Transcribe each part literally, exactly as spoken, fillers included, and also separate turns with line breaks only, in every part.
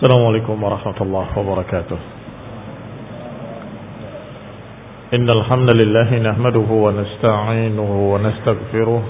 السلام عليكم ورحمة الله وبركاته. إن الحمد لله نحمده ونستعينه ونستغفره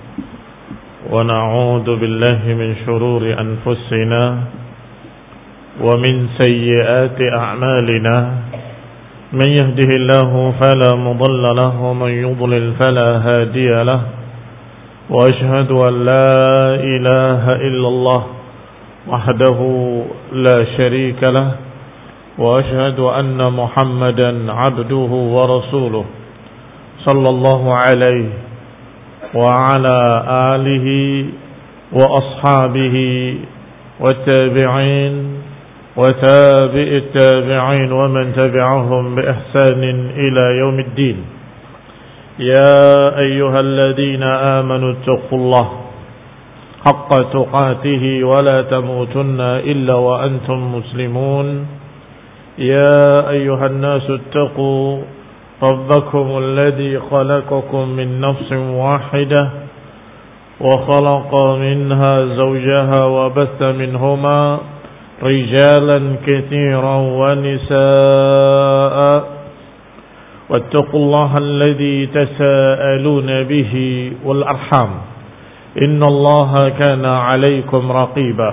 ونعوذ بالله من شرور أنفسنا ومن سيئات أعمالنا. من يهده الله فلا مضل له ومن يضلل فلا هادي له. وأشهد أن لا إله إلا الله وحده لا شريك له. وأشهد أن محمدا عبده ورسوله صلى الله عليه وعلى آله وأصحابه والتابعين وتابع التابعين ومن تبعهم بإحسان إلى يوم الدين. يا أيها الذين آمنوا اتقوا الله حق تقاته ولا تموتن إلا وأنتم مسلمون. يا أيها الناس اتقوا ربكم الذي خلقكم من نفس واحدة وخلق منها زوجها وبث منهما رجالا كثيرا ونساء. واتقوا الله الذي تساءلون به والأرحام إن الله كان عليكم رقيبا.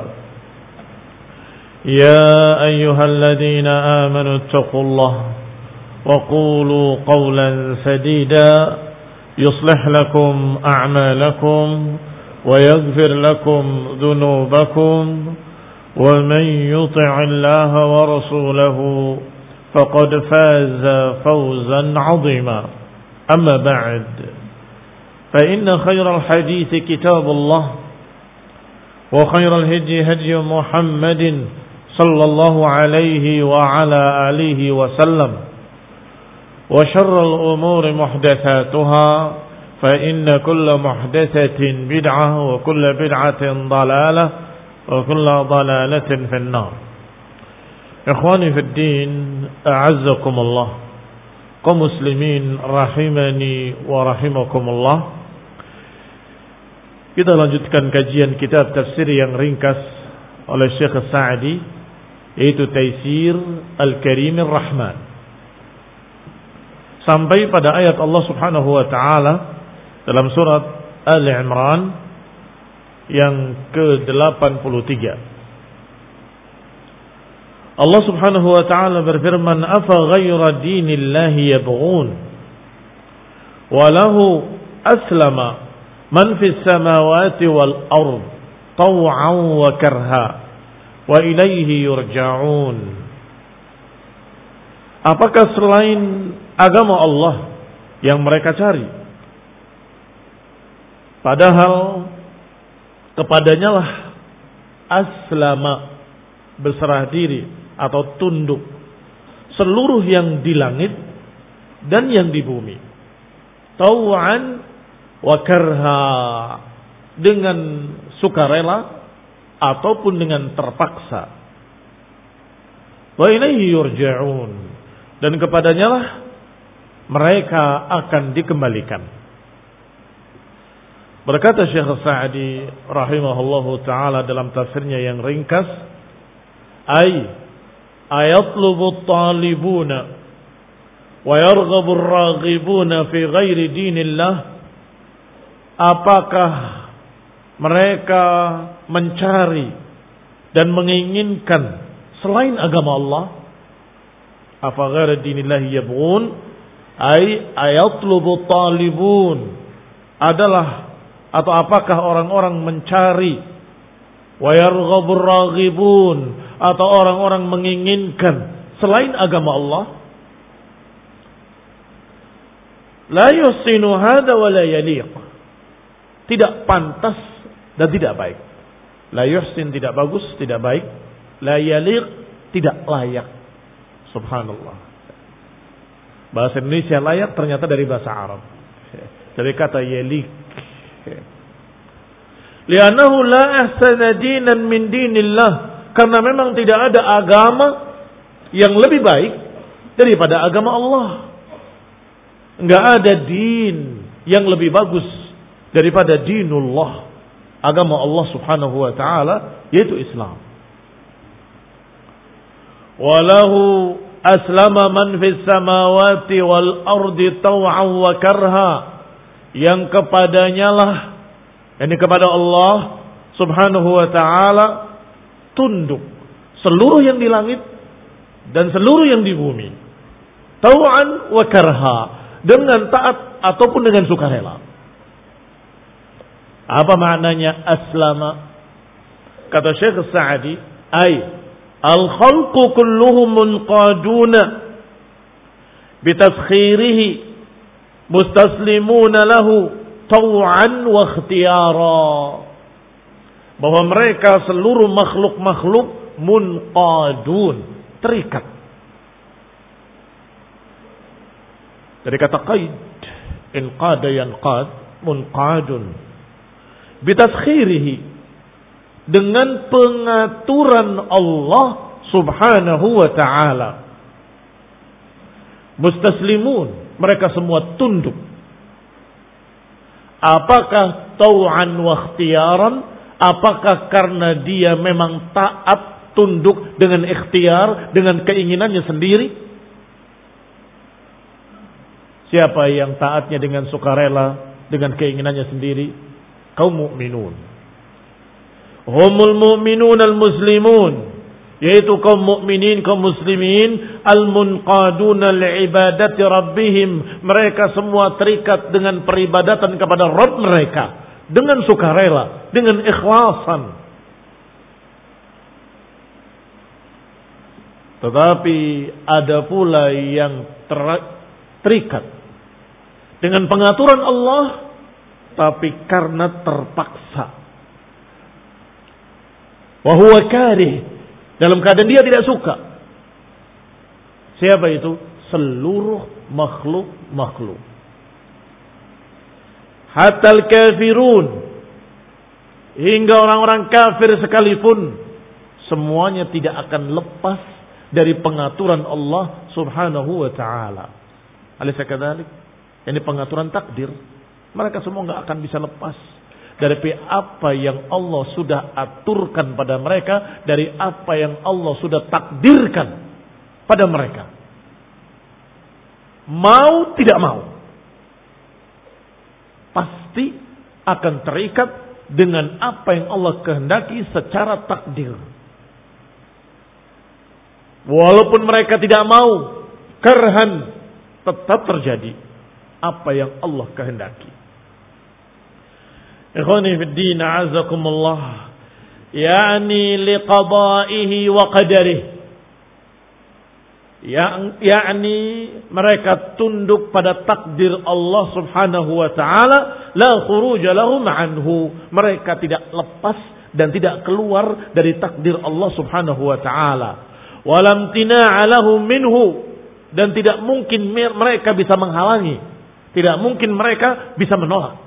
يا أيها الذين آمنوا اتقوا الله وقولوا قولا سديدا يصلح لكم أعمالكم ويغفر لكم ذنوبكم ومن يطع الله ورسوله فقد فاز فوزا عظيما. أما بعد فإن خير الحديث كتاب الله وخير الهدي هدي محمد صلى الله عليه وعلى آله وسلم. وشر الأمور محدثاتها فإن كل محدثة بدعة وكل بدعة ضلالة وكل ضلالة في النار. إخواني في الدين أعزكم الله. kaum muslimin rahimani wa rahimakumullah. Kita lanjutkan kajian kitab tafsir yang ringkas oleh Syekh Sa'di, yaitu Taisir Al-Karim Ar-Rahman, sampai pada ayat Allah Subhanahu wa taala dalam surat Ali Imran yang ke delapan puluh tiga. Allah Subhanahu wa taala berfirman, "Afa ghayra dinillahi yabghun wa lahu aslama man fis samawati wal ard taw'an wa karha wa ilayhi yurja'un." Apakah selain agama Allah yang mereka cari, padahal kepadanya lah aslama, berserah diri atau tunduk seluruh yang di langit dan yang di bumi, tau'an wa karha, dengan sukarela ataupun dengan terpaksa, wa ilaihi yurja'un, dan kepadanya lah mereka akan dikembalikan. Berkata Syekh Sa'di rahimahullahu ta'ala dalam tafsirnya yang ringkas, ay ayatlubu talibuna wa yarghabu ar-raghibuna fi ghairi dinillah. Apakah mereka mencari dan menginginkan selain agama Allah? Afa ghaira dinillah yabghun, ay ayatlubu talibun, adalah atau apakah orang-orang mencari, wa yarghabu ar-raghibun, atau orang-orang menginginkan selain agama Allah? La yusinu hada wa la yaliq, tidak pantas dan tidak baik. La yuhsin tidak bagus, tidak baik. La yaliq tidak layak. Subhanallah. Bahasa Indonesia layak ternyata dari bahasa Arab, dari kata yaliq. Li'annahu la ahsana dinan min dinillah, karena memang tidak ada agama yang lebih baik daripada agama Allah. Enggak ada din yang lebih bagus daripada dinullah, agama Allah Subhanahu wa taala, yaitu Islam. Walahu aslama man fis samawati wal ardi taw'an wa karha. Yang kepadanya lah, yakni kepada Allah Subhanahu wa ta'ala, tunduk seluruh yang di langit dan seluruh yang di bumi. Taw'an wa karha, dengan taat ataupun dengan sukarela. Apa maknanya aslama? Kata Syekh Sa'di, ay al-khalqu kulluhum munqaduna bitaskhirihi mustaslimuna lahu taw'an wa ikhtiyara. Bahwa mereka seluruh makhluk-makhluk munqadun, terikat. Dari kata qaid, inqada yanqad, munqadun. Bitaskhirihi, dengan pengaturan Allah Subhanahu wa ta'ala. Mustaslimun, mereka semua tunduk. Apakah tau'an wa ikhtiyaran? Apakah karena dia memang taat, tunduk dengan ikhtiar, dengan keinginannya sendiri? Siapa yang taatnya dengan sukarela, dengan keinginannya sendiri? Kaum mukminun. Humul mu'minun al-muslimun, yaitu kaum mukminin, kaum muslimin, al-munqaduna li'ibadati rabbihim. Mereka semua terikat dengan peribadatan kepada Rabb mereka, dengan sukarela, dengan ikhlasan. Tetapi ada pula yang ter- terikat dengan pengaturan Allah, tapi karena terpaksa. Wa huwa karih, dalam keadaan dia tidak suka. Siapa itu? Seluruh makhluk-makhluk. Hatta al-kafirun, hingga orang-orang kafir sekalipun, semuanya tidak akan lepas dari pengaturan Allah Subhanahu wa ta'ala. Alaysa kadzalik? Ini pengaturan takdir. Mereka semua enggak akan bisa lepas dari apa yang Allah sudah aturkan pada mereka, dari apa yang Allah sudah takdirkan pada mereka. Mau tidak mau, pasti akan terikat dengan apa yang Allah kehendaki secara takdir. Walaupun mereka tidak mau, karhan, tetap terjadi apa yang Allah kehendaki. Ikhwani fid din, a'azakumullah. Yani liqada'ihi wa qadarihi. Yakni mereka tunduk pada takdir Allah Subhanahu wa ta'ala, la khuruja lahum anhu. Mereka tidak lepas dan tidak keluar dari takdir Allah Subhanahu wa ta'ala. Walam tina'a lahum minhu, dan tidak mungkin mereka bisa menghalangi, tidak mungkin mereka bisa menolak.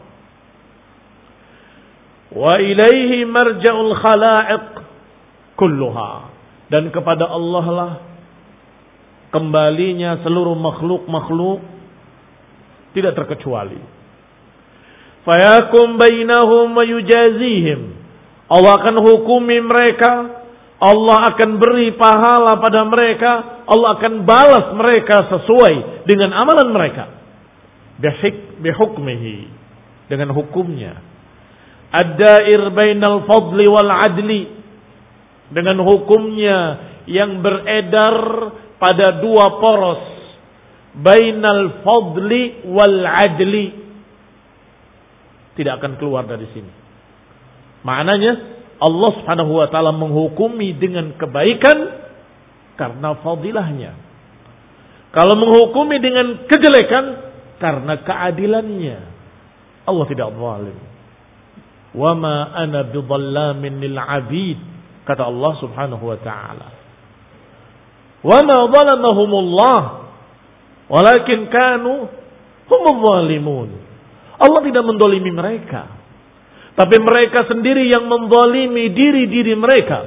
Wa ilaihi marja'ul khalaiq kulluha, dan kepada Allah lah kembalinya seluruh makhluk-makhluk, tidak terkecuali. Fayakum bainahum wa yujazihim, Allah akan hukumi mereka, Allah akan beri pahala pada mereka, Allah akan balas mereka sesuai dengan amalan mereka. Bihik bihukmihi, dengan hukumnya. Ad-dair bainal fadli wal adli, dengan hukumnya yang beredar pada dua poros, bainal fadli wal adli, tidak akan keluar dari sini. Maknanya Allah Subhanahu wa ta'ala menghukumi dengan kebaikan karena fadilahnya. Kalau menghukumi dengan kejelekan karena keadilannya. Allah tidak zalim. Wa ma ana bidhallamin lil 'abid, kata Allah Subhanahu wa ta'ala. Wa ma zalamahumullah walakin kanu humuz zalimun. Allah tidak mendolimi mereka, tapi mereka sendiri yang mendolimi diri-diri mereka.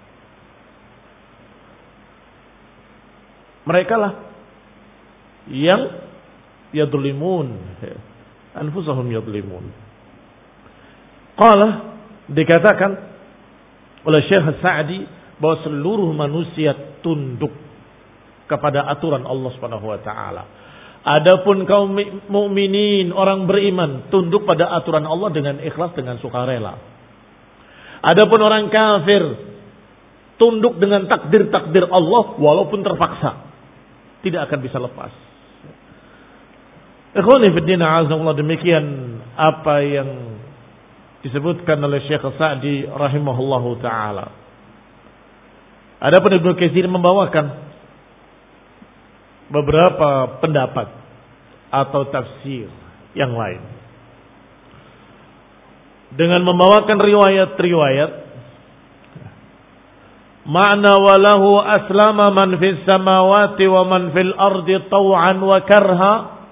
Mereka lah yang yadlimun, anfusahum yadlimun. Qala, dikatakan oleh Syekh Sa'di bahwa seluruh manusia tunduk kepada aturan Allah Subhanahu wa taala. Adapun kaum mukminin, orang beriman, tunduk pada aturan Allah dengan ikhlas, dengan sukarela. Adapun orang kafir, tunduk dengan takdir-takdir Allah walaupun terpaksa. Tidak akan bisa lepas. Ikhwani fi din, a'azakumullah, demikian apa yang disebutkan oleh Syekh Sa'di rahimahullahu taala. Adapun Ibnu Katsir membawakan beberapa pendapat atau tafsir yang lain dengan membawakan riwayat-riwayat makna walahu aslama man fis samawati wa man fil ardi taw'an wa karha,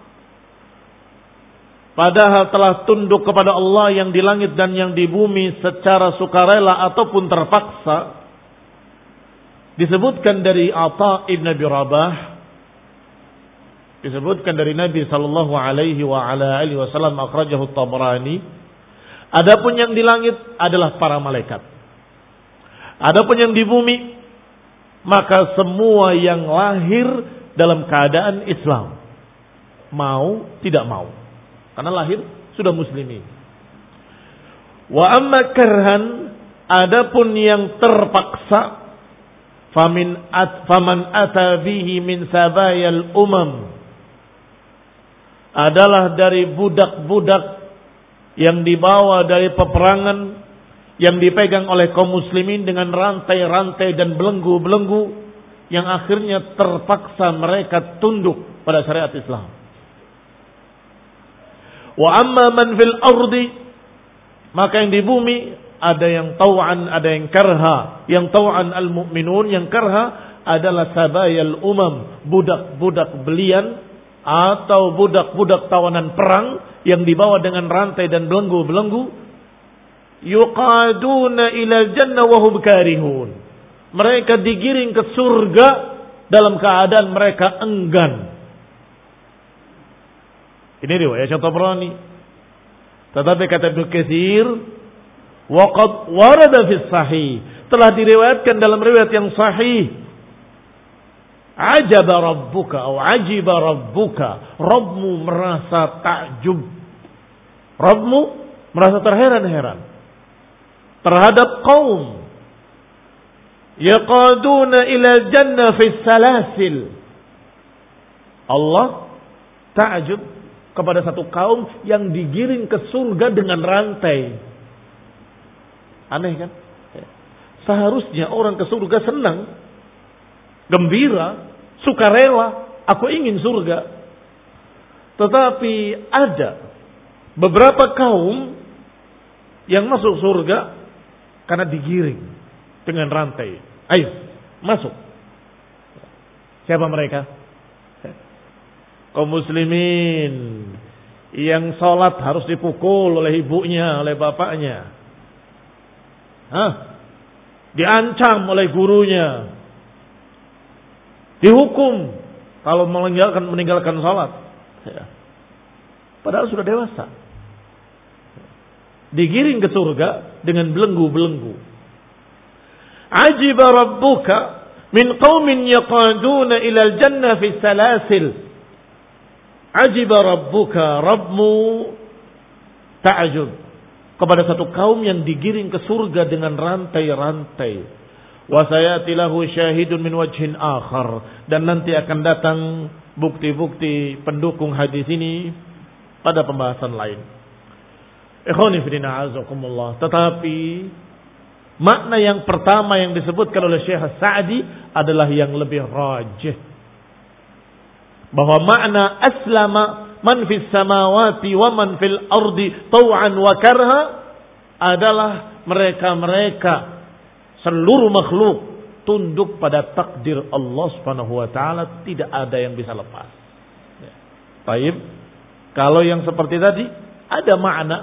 padahal telah tunduk kepada Allah yang di langit dan yang di bumi secara sukarela ataupun terpaksa. Disebutkan dari Atha ibn Abi Rabah, disebutkan dari Nabi sallallahu alaihi wa ala alihi wasallam, akhrajahu Tabrani. Adapun yang di langit adalah para malaikat. Adapun yang di bumi, maka semua yang lahir dalam keadaan Islam, mau tidak mau, karena lahir sudah muslimin. Wa amma karhan, adapun yang terpaksa, famin at faman ata bihi min sabayal umam, adalah dari budak-budak yang dibawa dari peperangan, yang dipegang oleh kaum muslimin dengan rantai-rantai dan belenggu-belenggu, yang akhirnya terpaksa mereka tunduk pada syariat Islam. Wa amma man fil ardi, maka yang di bumi ada yang tau'an, ada yang karha. Yang tau'an al-mu'minun, yang karha adalah sabayal umam, budak-budak belian atau budak-budak tawanan perang yang dibawa dengan rantai dan belenggu-belenggu. Yuqaduna ila jannah wa hum karihun. Mereka digiring ke surga dalam keadaan mereka enggan. Ini riwayat Tabrani. Tetapi kata Ibnu Katsir, waqad warada fi sahih, telah diriwayatkan dalam riwayat yang sahih. Ajaba rabbuka atau ajiba rabbuka, Rabbmu merasa takjub, Rabbmu merasa terheran-heran terhadap kaum yaqaduna ila jannah fi salasil. Allah takjub kepada satu kaum yang digiring ke surga dengan rantai. Aneh kan? Seharusnya orang ke surga senang, gembira, sukarela, aku ingin surga. Tetapi ada beberapa kaum yang masuk surga karena digiring dengan rantai. Ayo, masuk. Siapa mereka? Kaum muslimin yang sholat harus dipukul oleh ibunya, oleh bapaknya. Hah? Diancam oleh gurunya. Dihukum kalau meninggalkan meninggalkan sholat. Ya. Padahal sudah dewasa. Digiring ke surga dengan belenggu-belenggu. Ajiba rabbuka min qaumin yaqaduna ila al-jannah fi salasil. Ajiba rabbuka, Rabbmu ta'ajub kepada satu kaum yang digiring ke surga dengan rantai-rantai. Wa sayati lahu syahidun min wajhin akhar, dan nanti akan datang bukti-bukti pendukung hadis ini pada pembahasan lain. Ikhwani fillah azakumullah. Tetapi makna yang pertama yang disebutkan oleh Syekh Sa'di adalah yang lebih rajih, bahwa makna aslama man fis samawati wa man fil ardi taw'an wa karha adalah mereka-mereka seluruh makhluk tunduk pada takdir Allah Subhanahu wa taala, tidak ada yang bisa lepas. Ya. Baik. Kalau yang seperti tadi ada makna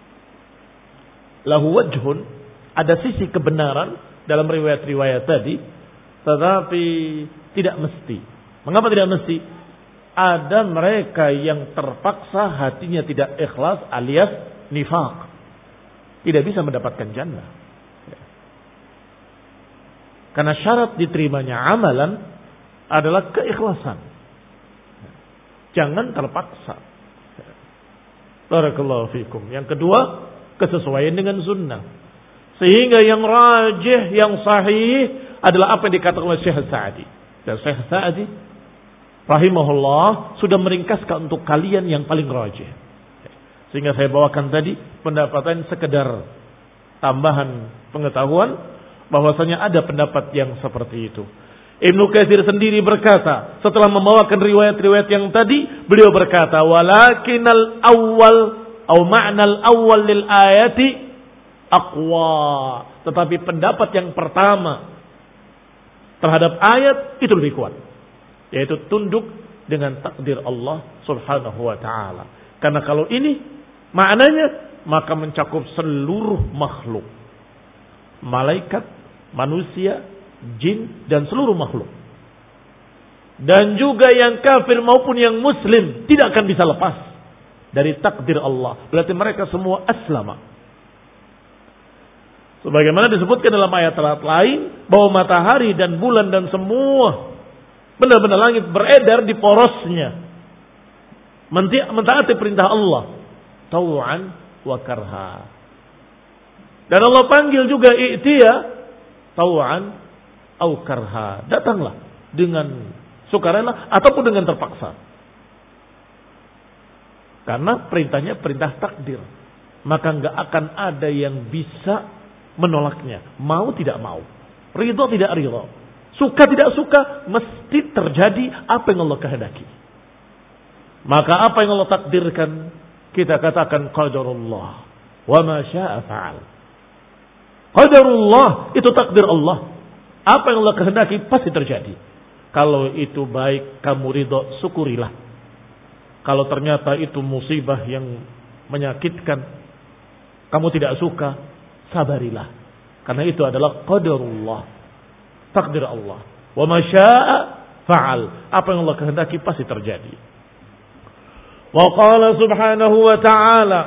lahu wajhun, ada sisi kebenaran dalam riwayat-riwayat tadi, tetapi tidak mesti. Mengapa tidak mesti? Ada mereka yang terpaksa hatinya tidak ikhlas alias nifaq, tidak bisa mendapatkan jannah. Karena syarat diterimanya amalan adalah keikhlasan. Jangan terpaksa. Barakallahu fikum. Yang kedua, kesesuaian dengan sunnah. Sehingga yang rajih, yang sahih adalah apa yang dikatakan oleh Syekh Sa'di. Dan Syekh Sa'di rahimahullah sudah meringkaskan untuk kalian yang paling rajih. Sehingga saya bawakan tadi pendapatan sekedar tambahan pengetahuan bahwasanya ada pendapat yang seperti itu. Ibnu Katsir sendiri berkata, setelah membawakan riwayat-riwayat yang tadi, beliau berkata, walakinal awwal atau ma'nal awwal lil ayati aqwa. Tetapi pendapat yang pertama terhadap ayat itu lebih kuat, yaitu tunduk dengan takdir Allah Subhanahu wa taala. Karena kalau ini maknanya maka mencakup seluruh makhluk. Malaikat, manusia, jin, dan seluruh makhluk. Dan juga yang kafir maupun yang muslim tidak akan bisa lepas dari takdir Allah. Berarti mereka semua aslama. Sebagaimana disebutkan dalam ayat-ayat lain bahwa matahari dan bulan dan semua benda-benda langit beredar di porosnya, mentaati perintah Allah, tau'an wa karha. Dan Allah panggil juga i'tiya tau'an au karha. Datanglah dengan sukarela ataupun dengan terpaksa. Karena perintahnya perintah takdir. Maka enggak akan ada yang bisa menolaknya. Mau tidak mau. Ridho tidak ridho. Suka tidak suka. Mesti terjadi apa yang Allah kehendaki. Maka apa yang Allah takdirkan, kita katakan qadarullah. Wa ma syaa fa'al. Qadarullah, itu takdir Allah. Apa yang Allah kehendaki pasti terjadi. Kalau itu baik, kamu ridho, syukurilah. Kalau ternyata itu musibah yang menyakitkan, kamu tidak suka, sabarilah. Karena itu adalah qadarullah, takdir Allah. Wa ma syaa fa'al. Apa yang Allah kehendaki pasti terjadi. Wa qala subhanahu wa ta'ala.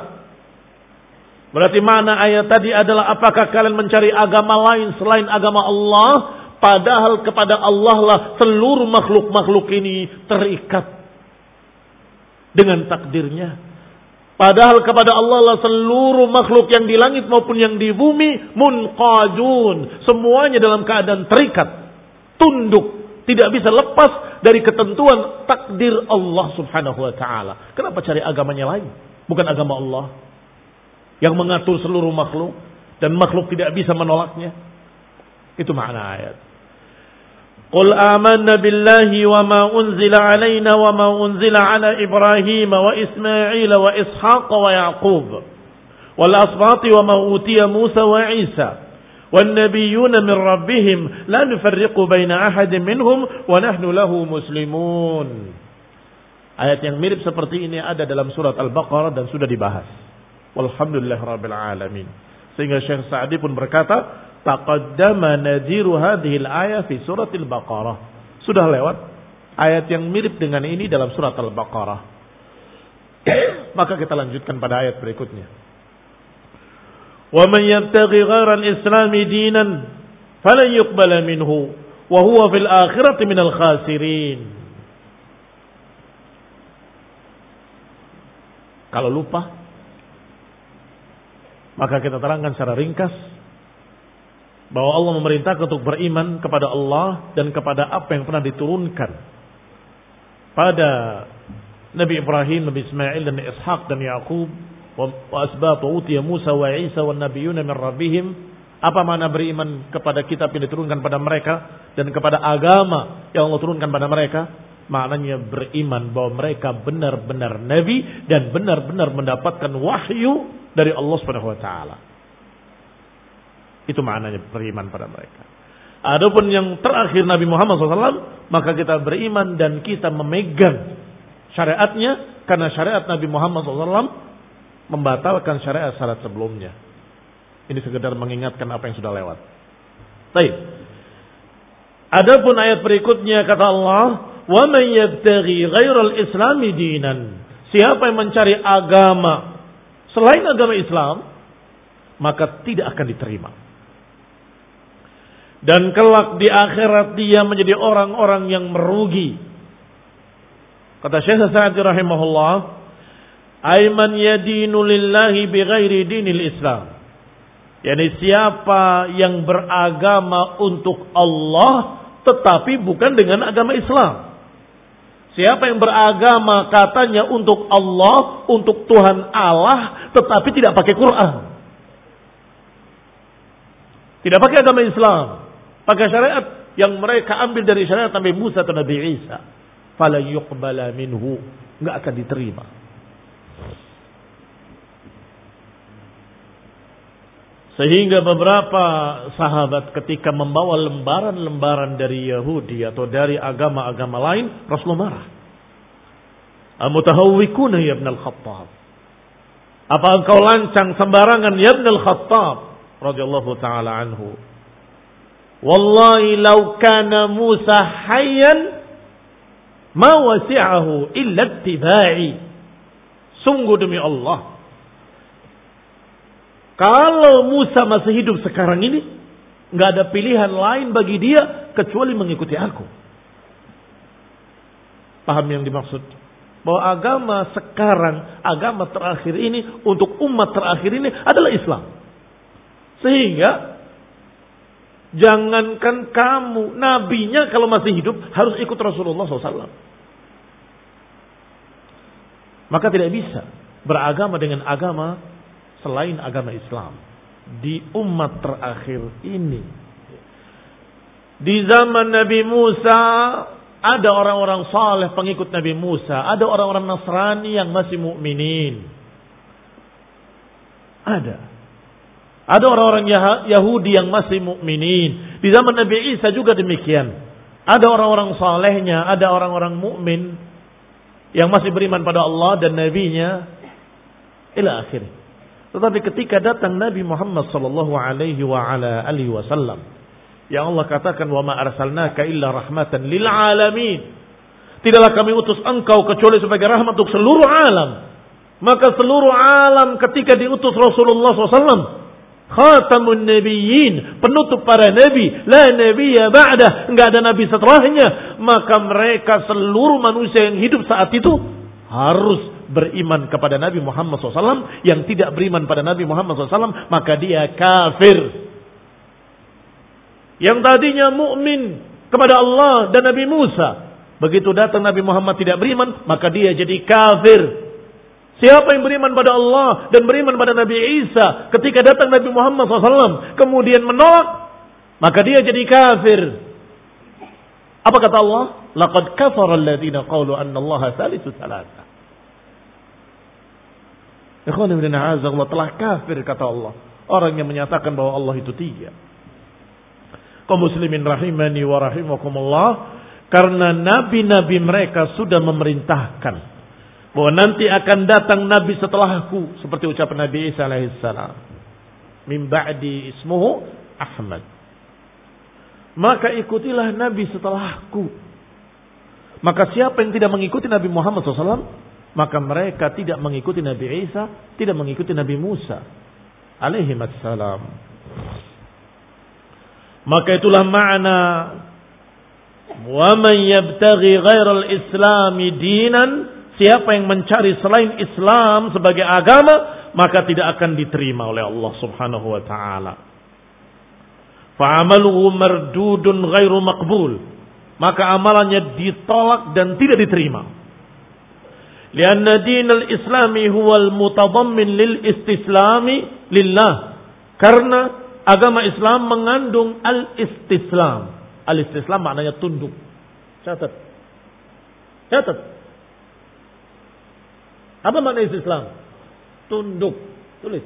Berarti mana ayat tadi adalah apakah kalian mencari agama lain selain agama Allah, padahal kepada Allah lah seluruh makhluk-makhluk ini terikat dengan takdirnya. Padahal kepada Allah lah seluruh makhluk yang di langit maupun yang di bumi munqadun, semuanya dalam keadaan terikat, tunduk, tidak bisa lepas dari ketentuan takdir Allah Subhanahu wa taala. Kenapa cari agamanya lain? Bukan agama Allah yang mengatur seluruh makhluk dan makhluk tidak bisa menolaknya. Itu makna ayat. Qul amanna billahi wa ma unzila alaina wa ma unzila ala Ibrahim wa Ismail wa Ishaq wa Yaqub wal asbati wa ma utiya Musa wa Isa wan nabiyyuna min rabbihim la nufarriqu baina ahadin minhum wa nahnu lahu muslimun. Ayat yang mirip seperti ini ada dalam surat Al-Baqarah dan sudah dibahas. Walhamdulillahirabbil alamin. Sehingga Syekh Sa'di pun berkata, taqaddama nadhiru hadhil ayah fi surat Al-Baqarah. Sudah lewat ayat yang mirip dengan ini dalam surat Al-Baqarah. Maka kita lanjutkan pada ayat berikutnya. Wa man yabtaghi ghayra al-islam dinan falan yuqbala minhu wa huwa fil akhirati minal khasirin. Kalau lupa, maka kita terangkan secara ringkas bahwa Allah memerintahkan untuk beriman kepada Allah dan kepada apa yang pernah diturunkan pada Nabi Ibrahim, Nabi Ismail dan Ishaq dan Yaqub wa asbat utiya Musa wa Isa wa nabiyyuna min rabbihim. Apa makna beriman kepada kitab yang diturunkan pada mereka dan kepada agama yang Allah turunkan pada mereka? Maknanya beriman bahwa mereka benar-benar nabi dan benar-benar mendapatkan wahyu dari Allah Subhanahu wa taala. Itu maknanya beriman pada mereka. Adapun yang terakhir Nabi Muhammad shallallahu alaihi wasallam, maka kita beriman dan kita memegang syariatnya, karena syariat Nabi Muhammad shallallahu alaihi wasallam membatalkan syariat-syariat sebelumnya. Ini sekedar mengingatkan apa yang sudah lewat. Baik. Adapun ayat berikutnya kata Allah, wa man yabtaghi ghairal islami dinan. Siapa yang mencari agama selain agama Islam, maka tidak akan diterima. Dan kelak di akhirat dia menjadi orang-orang yang merugi. Kata Syekh Sa'di rahimahullah, "Aiman yadinu lillahi bighairi dinil Islam." Yani siapa yang beragama untuk Allah tetapi bukan dengan agama Islam. Siapa yang beragama katanya untuk Allah, untuk Tuhan Allah, tetapi tidak pakai Quran. Tidak pakai agama Islam. Pakai syariat yang mereka ambil dari syariat Nabi Musa atau Nabi Isa. Fala yuqbala minhu. Enggak akan diterima. Sehingga beberapa sahabat ketika membawa lembaran-lembaran dari Yahudi atau dari agama-agama lain, Rasulullah marah. Amutahawwikuna ya Ibn al-Khattab. Apa engkau lancang sembarangan ya Ibn al-Khattab radhiyallahu taala anhu. Wallahi law kana Musa hayyan ma wasi'ahu illa ittiba'i. Sungguh demi Allah, kalau Musa masih hidup sekarang ini, nggak ada pilihan lain bagi dia kecuali mengikuti aku. Paham yang dimaksud? Bahwa agama sekarang, agama terakhir ini, untuk umat terakhir ini adalah Islam. Sehingga, jangankan kamu, nabinya kalau masih hidup, harus ikut Rasulullah shallallahu alaihi wasallam. Maka tidak bisa beragama dengan agama selain agama Islam di umat terakhir ini. Di zaman Nabi Musa ada orang-orang saleh pengikut Nabi Musa, ada orang-orang Nasrani yang masih mukminin. Ada. Ada orang-orang Yahudi yang masih mukminin. Di zaman Nabi Isa juga demikian. Ada orang-orang salehnya, ada orang-orang mukmin yang masih beriman pada Allah dan nabinya ila akhirnya. Tetapi ketika datang Nabi Muhammad sallallahu alaihi wa ala alihi wasallam, yang Allah katakan, "Wa ma arsalnaka illa rahmatan lil alamin." Tidaklah kami utus engkau kecuali sebagai rahmat untuk seluruh alam. Maka seluruh alam ketika diutus Rasulullah shallallahu alaihi wasallam, khatamun nabiyyin, penutup para nabi, la nabiyya ba'dah, enggak ada nabi setelahnya. Maka mereka seluruh manusia yang hidup saat itu harus beriman kepada Nabi Muhammad shallallahu alaihi wasallam. Yang tidak beriman pada Nabi Muhammad shallallahu alaihi wasallam, maka dia kafir. Yang tadinya mukmin kepada Allah dan Nabi Musa, begitu datang Nabi Muhammad tidak beriman, maka dia jadi kafir. Siapa yang beriman pada Allah dan beriman pada Nabi Isa, ketika datang Nabi Muhammad shallallahu alaihi wasallam kemudian menolak, maka dia jadi kafir. Apa kata Allah? Laqad kafara alladziina qalu anna Allaha thalithu tsalatsa. Ikhwan ibn a'azzallah, telah kafir kata Allah orang yang menyatakan bahwa Allah itu tiga. Kaum muslimin rahimani wa rahimakumullah, karena nabi-nabi mereka sudah memerintahkan bahwa nanti akan datang nabi setelahku, seperti ucapan Nabi Isa alaihissalam, min ba'di ismuhu Ahmad. Maka ikutilah nabi setelahku. Maka siapa yang tidak mengikuti Nabi Muhammad shallallahu alaihi wasallam, maka mereka tidak mengikuti Nabi Isa, tidak mengikuti Nabi Musa alaihi wassalam. Maka itulah makna wa man yabtaghi ghairal islami dinan, siapa yang mencari selain Islam sebagai agama, maka tidak akan diterima oleh Allah Subhanahu wa taala. Fa amaluhu mardudun ghairu maqbul, maka amalannya ditolak dan tidak diterima. Lianna dinal islami huwal mutadammin lil istislami lillah. Karena agama Islam mengandung al-istislam. Al-istislam maknanya tunduk. Catat. Catat. Apa makna istislam? Tunduk. Tulis.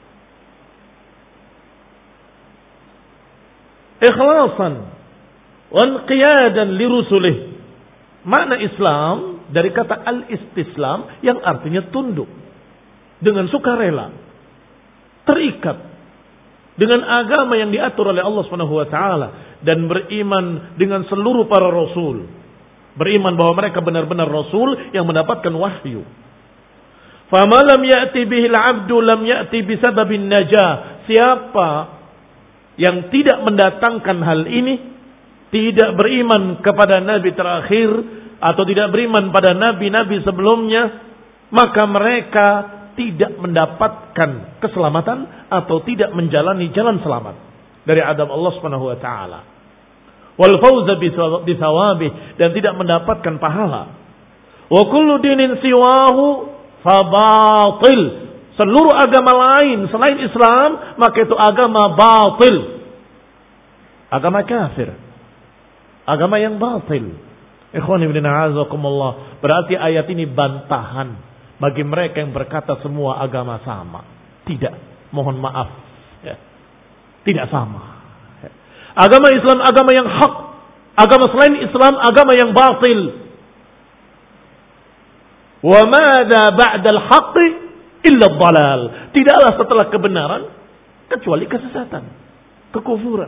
Ikhlasan wa inqiyadan li rusulih. Makna Islam dari kata al-istislam yang artinya tunduk, dengan sukarela, terikat dengan agama yang diatur oleh Allah Subhanahu wa taala, dan beriman dengan seluruh para rasul, beriman bahwa mereka benar-benar rasul yang mendapatkan wahyu. Fama lam ya'ti bihil 'abdu lam ya'ti bisababin najah. Siapa yang tidak mendatangkan hal ini, tidak beriman kepada nabi terakhir atau tidak beriman pada nabi-nabi sebelumnya, maka mereka tidak mendapatkan keselamatan atau tidak menjalani jalan selamat dari adab Allah Subhanahu wa taala. Wal fauza bi thawabih, dan tidak mendapatkan pahala. Wa kullu dinin siwahu fa batil. Seluruh agama lain selain Islam, maka itu agama batil. Agama kafir. Agama yang batil. Ikhwan ibn a'azakumullah. Berarti ayat ini bantahan bagi mereka yang berkata semua agama sama. Tidak. Mohon maaf. Ya. Tidak sama. Ya. Agama Islam agama yang hak. Agama selain Islam agama yang batil. Wa madza ba'dal haqqi illa dhalal. Tidaklah setelah kebenaran kecuali kesesatan, kekufuran.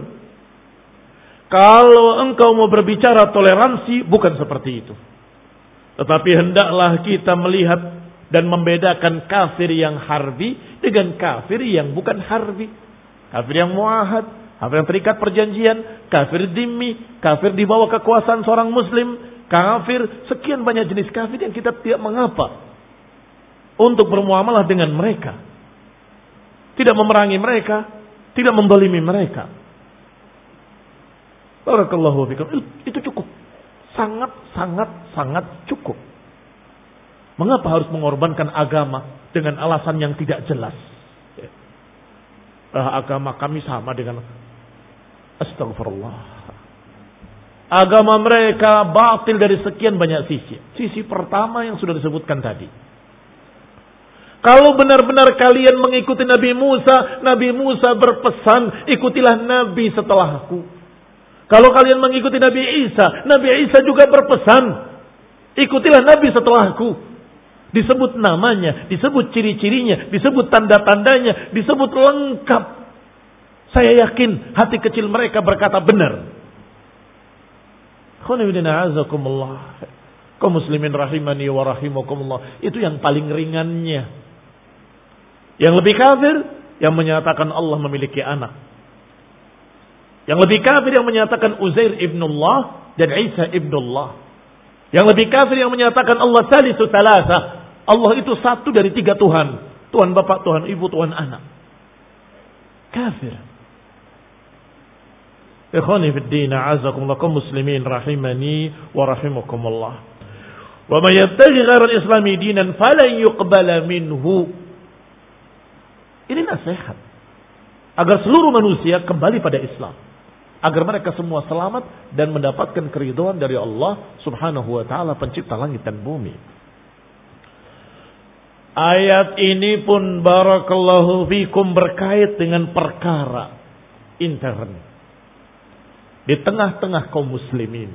Kalau engkau mau berbicara toleransi, bukan seperti itu. Tetapi hendaklah kita melihat dan membedakan kafir yang harbi dengan kafir yang bukan harbi. Kafir yang muahad, kafir yang terikat perjanjian, kafir dhimmi, kafir di bawah kekuasaan seorang muslim, kafir, sekian banyak jenis kafir yang kita tidak mengapa untuk bermuamalah dengan mereka. Tidak memerangi mereka, tidak mendolimi mereka. Barakallahu fikum. Itu cukup. Sangat, sangat, sangat cukup. Mengapa harus mengorbankan agama dengan alasan yang tidak jelas? Ah, agama kami sama dengan, astagfirullah. Agama mereka batil dari sekian banyak sisi. Sisi pertama yang sudah disebutkan tadi. Kalau benar-benar kalian mengikuti Nabi Musa, Nabi Musa berpesan, ikutilah Nabi setelahku. Kalau kalian mengikuti Nabi Isa, Nabi Isa juga berpesan, ikutilah Nabi setelahku. Disebut namanya, disebut ciri-cirinya, disebut tanda-tandanya, disebut lengkap. Saya yakin hati kecil mereka berkata benar. Khonibidina'azakumullah. Kaum muslimin rahimani wa rahimakumullah. Itu yang paling ringannya. Yang lebih kafir, yang menyatakan Allah memiliki anak. Yang lebih kafir yang menyatakan Uzair ibnullah dan Isa ibnullah. Yang lebih kafir yang menyatakan Allah salisu thalatha. Allah itu satu dari tiga Tuhan. Tuhan Bapa, Tuhan Ibu, Tuhan Anak. Kafir. Ikhwani fid din, a'azakumullah, kaum muslimin rahimani wa rahimakumullah. Wa may yabtaghi ghayra al-islam dinan falan yuqbala minhu. Ini nasihat agar seluruh manusia kembali pada Islam, agar mereka semua selamat dan mendapatkan keridhaan dari Allah Subhanahu wa taala, pencipta langit dan bumi. Ayat ini pun barakallahu fikum berkait dengan perkara intern di tengah-tengah kaum muslimin.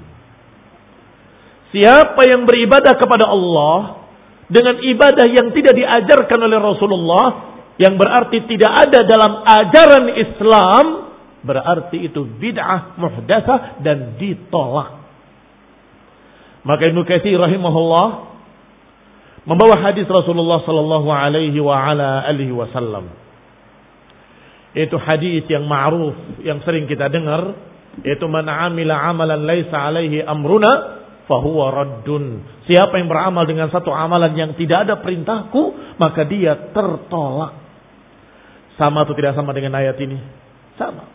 Siapa yang beribadah kepada Allah dengan ibadah yang tidak diajarkan oleh Rasulullah, yang berarti tidak ada dalam ajaran Islam, berarti itu bid'ah muhdatsah dan ditolak. Maka Ibnu Katsir rahimahullah membawa hadis Rasulullah sallallahu alaihi wa ala alihi wasallam. Itu hadis yang ma'ruf, yang sering kita dengar, yaitu man 'amila 'amalan laisa alaihi amruna fahuwa raddun. Siapa yang beramal dengan satu amalan yang tidak ada perintahku, maka dia tertolak. Sama atau tidak sama dengan ayat ini? Sama.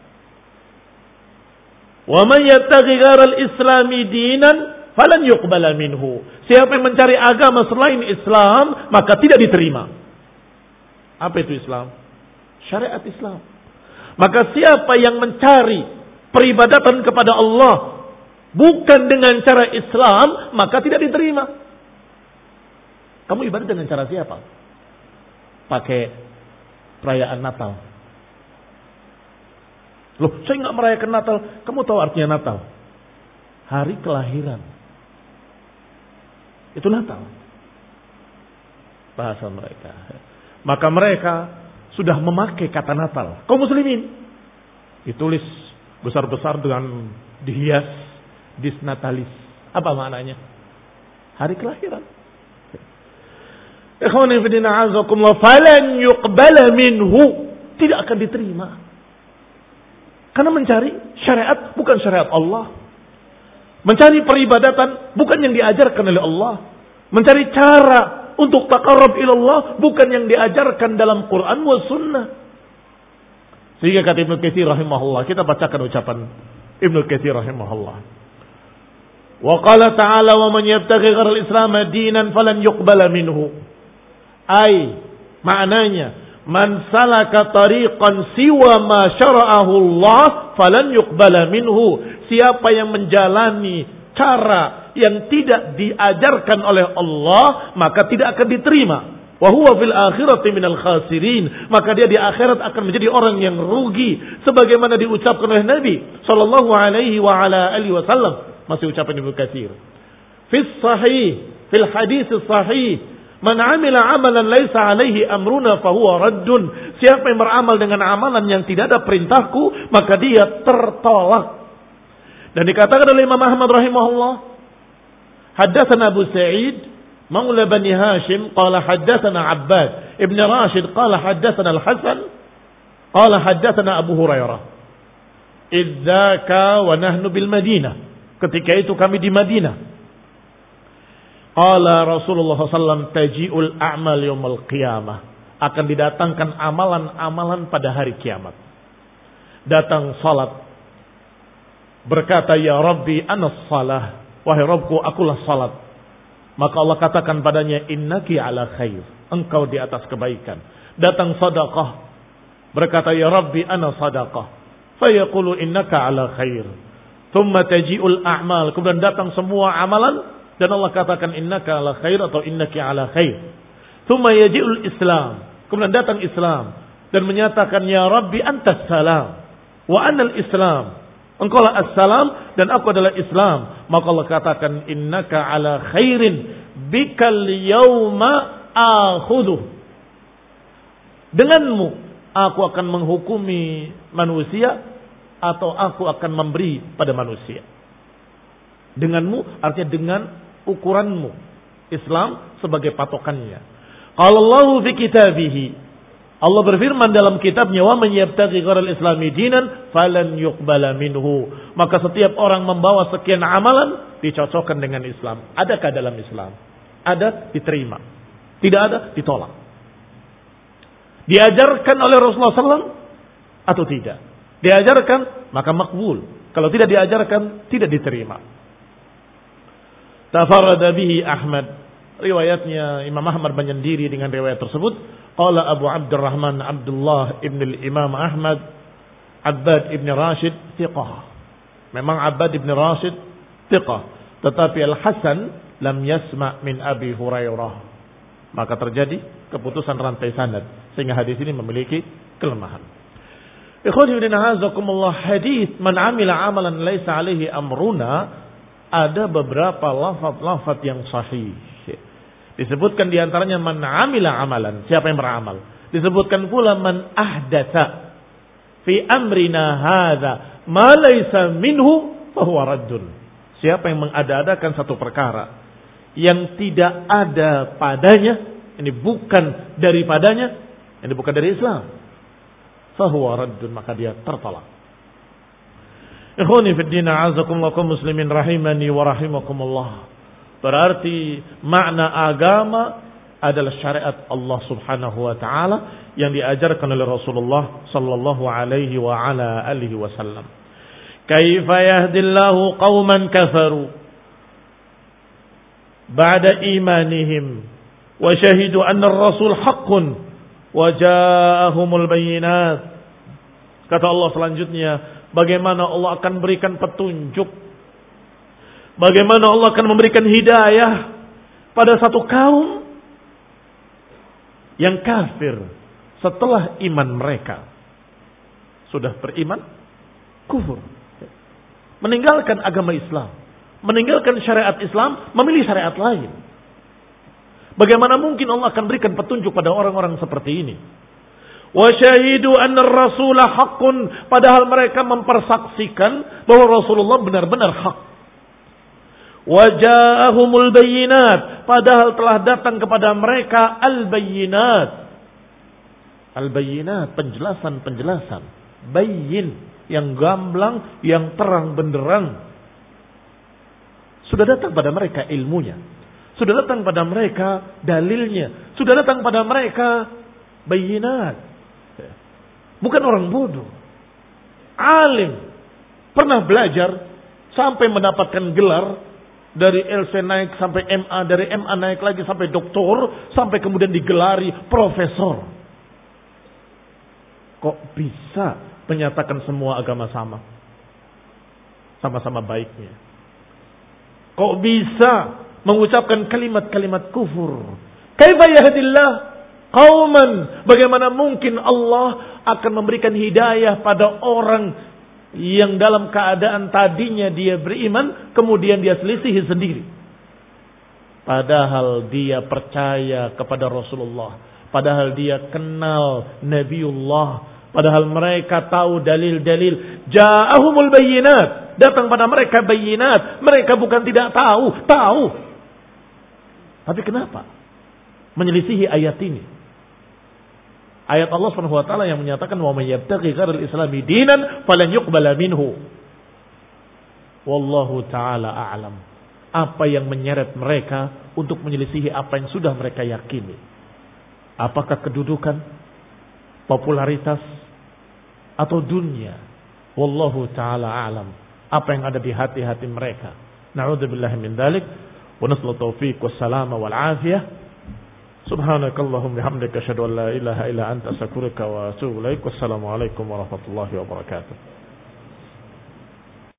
Wa man yattaqi ghairal islami dinan falan yuqbala minhu. Siapa yang mencari agama selain Islam, maka tidak diterima. Apa itu Islam? Syariat Islam. Maka siapa yang mencari peribadatan kepada Allah bukan dengan cara Islam, maka tidak diterima. Kamu ibadah dengan cara siapa? Pakai perayaan Natal. Loh, saya nggak merayakan Natal. Kamu tahu artinya Natal? Hari kelahiran. Itu Natal. Bahasa mereka. Maka mereka sudah memakai kata Natal. Kaum muslimin ditulis besar-besar dengan dihias disnatalis. Apa maknanya? Hari kelahiran. Ikhwani fillah azakumullah, falan yuqbala minhu, tidak akan diterima. Karena mencari syariat bukan syariat Allah. Mencari peribadatan bukan yang diajarkan oleh Allah. Mencari cara untuk taqarrub ila Allah bukan yang diajarkan dalam Quran wa sunnah. Sehingga kata Ibnu Katsir rahimahullah, kita bacakan ucapan Ibnu Katsir rahimahullah. Wa qala ta'ala wa man yabtaghi ghairal islam dinan falan yuqbala minhu. Ai maknanya man salaka tariqan siwa ma syara'ahu Allah falan yuqbala minhu. Siapa yang menjalani cara yang tidak diajarkan oleh Allah, maka tidak akan diterima. Wa huwa fil akhirati minal khasirin. Maka dia di akhirat akan menjadi orang yang rugi, sebagaimana diucapkan oleh Nabi sallallahu alaihi wa ala alihi wasallam. Masih ucapan Ibnu Katsir. Fis sahih, fil hadis sahih, man amila amalan laisa alaihi amruna fahuwa raddun. Siapa yang beramal dengan amalan yang tidak ada perintahku, maka dia tertolak. Dan dikatakan oleh Imam Ahmad rahimahullah, haddatsana Abu Sa'id maula Bani Hashim qala haddatsana Abbad ibn Rashid qala haddatsana Al-Hasan qala haddatsana Abu Hurairah idzaka wa nahnu bil Madinah. Ketika itu kami di Madinah. Qala Rasulullah sallallahu alaihi wasallam taji'ul a'mal yaumil qiyamah. Akan didatangkan amalan-amalan pada hari kiamat. Datang salat. Berkata, ya Rabbi anas salah. Wahai Rabbku, akulah salat. Maka Allah katakan padanya, innaki ala khair. Engkau di atas kebaikan. Datang sadaqah. Berkata, ya Rabbi anas sadaqah. Fayaqulu innaka ala khair. Thumma taji'ul a'mal. Kemudian datang semua amalan. Dan Allah katakan innaka ala khair atau innaki ala khair. Thumma yaji'ul Islam. Kemudian datang Islam. Dan menyatakan ya Rabbi antas salam. Wa anal Islam. Engkau lah as-salam dan aku adalah Islam. Maka Allah katakan innaka ala khairin. Bikal yawma akhuduh. Denganmu aku akan menghukumi manusia. Atau aku akan memberi pada manusia. Denganmu artinya dengan ukuranmu. Islam sebagai patokannya. Qala Allahu fi kitabihi. Allah berfirman dalam kitabnya, wa man yabtaghi ghairal islami dinan falan yuqbala minhu. Maka setiap orang membawa sekian amalan dicocokkan dengan Islam. Adakah dalam Islam? Ada, diterima. Tidak ada, ditolak. Diajarkan oleh Rasulullah sallallahu alaihi wasallam atau tidak? Diajarkan, maka makbul. Kalau tidak diajarkan, tidak diterima. Tafarrada bihi Ahmad. Riwayatnya Imam Ahmad menyendiri dengan riwayat tersebut. Qala Abu Abdurrahman Abdullah ibn al-Imam Ahmad Abbad ibn Rashid thiqah. Memang Abbad ibn Rashid thiqah. Tetapi Al-Hasan lam yasma' min Abi Hurairah. Maka terjadi keputusan rantai sanad. Sehingga hadis ini memiliki kelemahan. Ikhwani fillah azakumullah, hadis man amila amalan laisa alaihi amruna, ada beberapa lafaz-lafaz yang sahih. Disebutkan diantaranya man amila amalan, siapa yang beramal. Disebutkan pula man ahdatsa fi amrina hadza ma laisa minhu fahuwa raddun. Siapa yang mengada-adakan satu perkara yang tidak ada padanya, ini bukan daripadanya, ini bukan dari Islam, fahuwa raddun, maka dia tertolak. Ikhwani fid din a'azakumullah muslimin rahimani wa rahimakumullah. Berarti makna agama adalah syariat Allah Subhanahu wa taala yang diajarkan oleh Rasulullah sallallahu alaihi wa ala alihi wasallam. Kaifa yahdillahu qauman kafaru ba'da imanihim wa syahidu anna ar-rasul haqqun wa ja'ahumul bayyinat. Kata Allah selanjutnya, bagaimana Allah akan berikan petunjuk, bagaimana Allah akan memberikan hidayah pada satu kaum yang kafir setelah iman mereka. Sudah beriman, kufur, meninggalkan agama Islam, meninggalkan syariat Islam, memilih syariat lain. Bagaimana mungkin Allah akan berikan petunjuk pada orang-orang seperti ini? Wa syahidu anna ar-rasula haqqun, padahal mereka mempersaksikan bahwa Rasulullah benar-benar hak. Wa ja'ahumul bayyinat, padahal telah datang kepada mereka al-bayyinat. Al-bayyinat, penjelasan-penjelasan. Bayyin, yang gamblang, yang terang benderang. Sudah datang pada mereka ilmunya. Sudah datang pada mereka dalilnya. Sudah datang pada mereka bayinat. Bukan orang bodoh. Alim. Pernah belajar sampai mendapatkan gelar. Dari L C naik sampai M A. Dari M A naik lagi sampai doktor. Sampai kemudian digelari profesor. Kok bisa menyatakan semua agama sama? Sama-sama baiknya. Kok bisa mengucapkan kalimat-kalimat kufur? Kaifa yahdillah qauman? Bagaimana mungkin Allah akan memberikan hidayah pada orang yang dalam keadaan tadinya dia beriman, kemudian dia selisihi sendiri. Padahal dia percaya kepada Rasulullah. Padahal dia kenal Nabiullah. Padahal mereka tahu dalil-dalil. Ja'ahumul bayyinat. Datang pada mereka bayyinat. Mereka bukan tidak tahu. Tahu. Tapi kenapa menyelisihi ayat ini? Ayat Allah subhanahu wa taala yang menyatakan wa may yabtaghi ghairal islami dinan falan yuqbala minhu. Wallahu taala a'lam. Apa yang menyeret mereka untuk menyelisihi apa yang sudah mereka yakini? Apakah kedudukan, popularitas, atau dunia? Wallahu taala a'lam. Apa yang ada di hati-hati mereka? Na'udzubillahi min dzalik. Wa nasallu taufiq wassalama wal afiyah. Subhanakallahumma bihamdika asyhadu an la ilaha illa anta astaghfiruka wa atubu ilaik. Wassalamu alaikum warahmatullahi wabarakatuh.